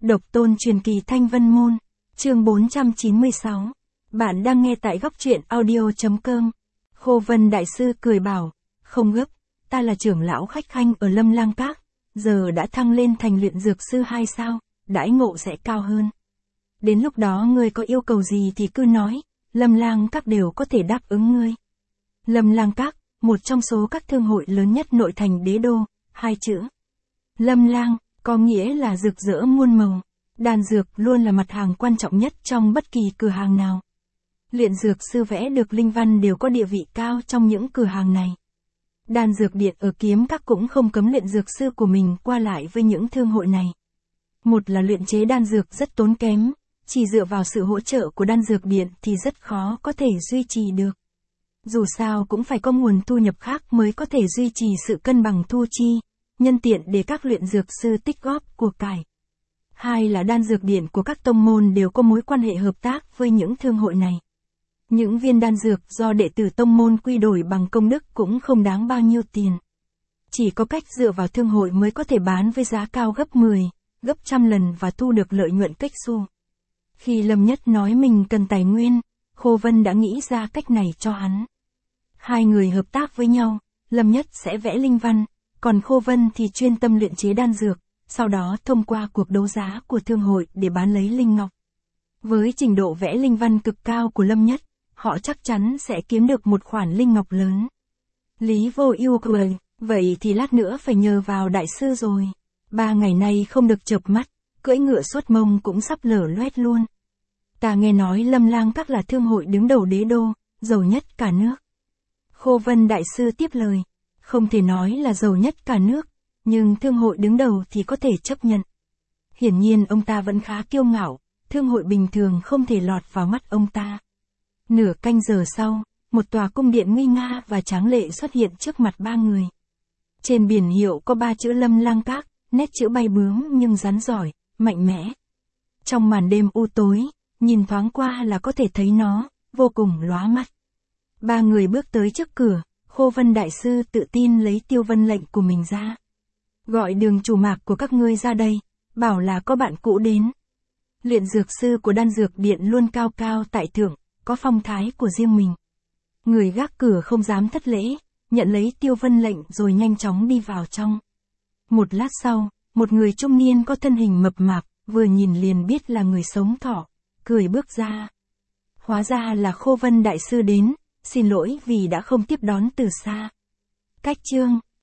Độc tôn truyền kỳ Thanh Vân Môn, chương 496. Bạn đang nghe tại góc truyện audio.com. Khô Vân Đại Sư cười bảo, không gấp, ta là trưởng lão khách khanh ở Lâm Lang Các, giờ đã thăng lên thành luyện dược sư 2 sao, đãi ngộ sẽ cao hơn. Đến lúc đó ngươi có yêu cầu gì thì cứ nói, Lâm Lang Các đều có thể đáp ứng ngươi. Lâm Lang Các, một trong số các thương hội lớn nhất nội thành Đế Đô, 2 chữ. Lâm Lang, có nghĩa là rực rỡ muôn màu. Đan dược luôn là mặt hàng quan trọng nhất trong bất kỳ cửa hàng nào. Luyện dược sư vẽ được linh văn đều có địa vị cao trong những cửa hàng này. Đan dược điện ở Kiếm Các cũng không cấm luyện dược sư của mình qua lại với những thương hội này. Một là luyện chế đan dược rất tốn kém, chỉ dựa vào sự hỗ trợ của đan dược điện thì rất khó có thể duy trì được. Dù sao cũng phải có nguồn thu nhập khác mới có thể duy trì sự cân bằng thu chi, nhân tiện để các luyện dược sư tích góp của cải. Hai là đan dược điện của các tông môn đều có mối quan hệ hợp tác với những thương hội này. Những viên đan dược do đệ tử tông môn quy đổi bằng công đức cũng không đáng bao nhiêu tiền. Chỉ có cách dựa vào thương hội mới có thể bán với giá cao gấp 10, gấp trăm lần và thu được lợi nhuận kếch xu. Khi Lâm Nhất nói mình cần tài nguyên, Khô Vân đã nghĩ ra cách này cho hắn. Hai người hợp tác với nhau, Lâm Nhất sẽ vẽ linh văn, còn Khô Vân thì chuyên tâm luyện chế đan dược, sau đó thông qua cuộc đấu giá của thương hội để bán lấy linh ngọc. Với trình độ vẽ linh văn cực cao của Lâm Nhất, họ chắc chắn sẽ kiếm được một khoản linh ngọc lớn. Lý Vô Ưu cười, vậy thì lát nữa phải nhờ vào đại sư rồi. 3 ngày nay không được chợp mắt, cưỡi ngựa suốt mông cũng sắp lở loét luôn. Ta nghe nói Lâm Lang Các là thương hội đứng đầu Đế Đô, giàu nhất cả nước. Khô Vân Đại Sư tiếp lời, không thể nói là giàu nhất cả nước, nhưng thương hội đứng đầu thì có thể chấp nhận. Hiển nhiên ông ta vẫn khá kiêu ngạo, thương hội bình thường không thể lọt vào mắt ông ta. Nửa canh giờ sau, một tòa cung điện nguy nga và tráng lệ xuất hiện trước mặt 3 người. Trên biển hiệu có 3 chữ Lâm Lang Các, nét chữ bay bướm nhưng rắn giỏi, mạnh mẽ. Trong màn đêm u tối, nhìn thoáng qua là có thể thấy nó, vô cùng lóa mắt. 3 người bước tới trước cửa, Khô Vân Đại Sư tự tin lấy tiêu vân lệnh của mình ra. Gọi Đường chủ Mạc của các ngươi ra đây, bảo là có bạn cũ đến. Luyện dược sư của đan dược điện luôn cao cao tại thượng, có phong thái của riêng mình. Người gác cửa không dám thất lễ, nhận lấy tiêu vân lệnh rồi nhanh chóng đi vào trong. Một lát sau, một người trung niên có thân hình mập mạp, vừa nhìn liền biết là người sống thọ, cười bước ra. Hóa ra là Khô Vân Đại Sư đến, xin lỗi vì đã không tiếp đón từ xa. Cách chương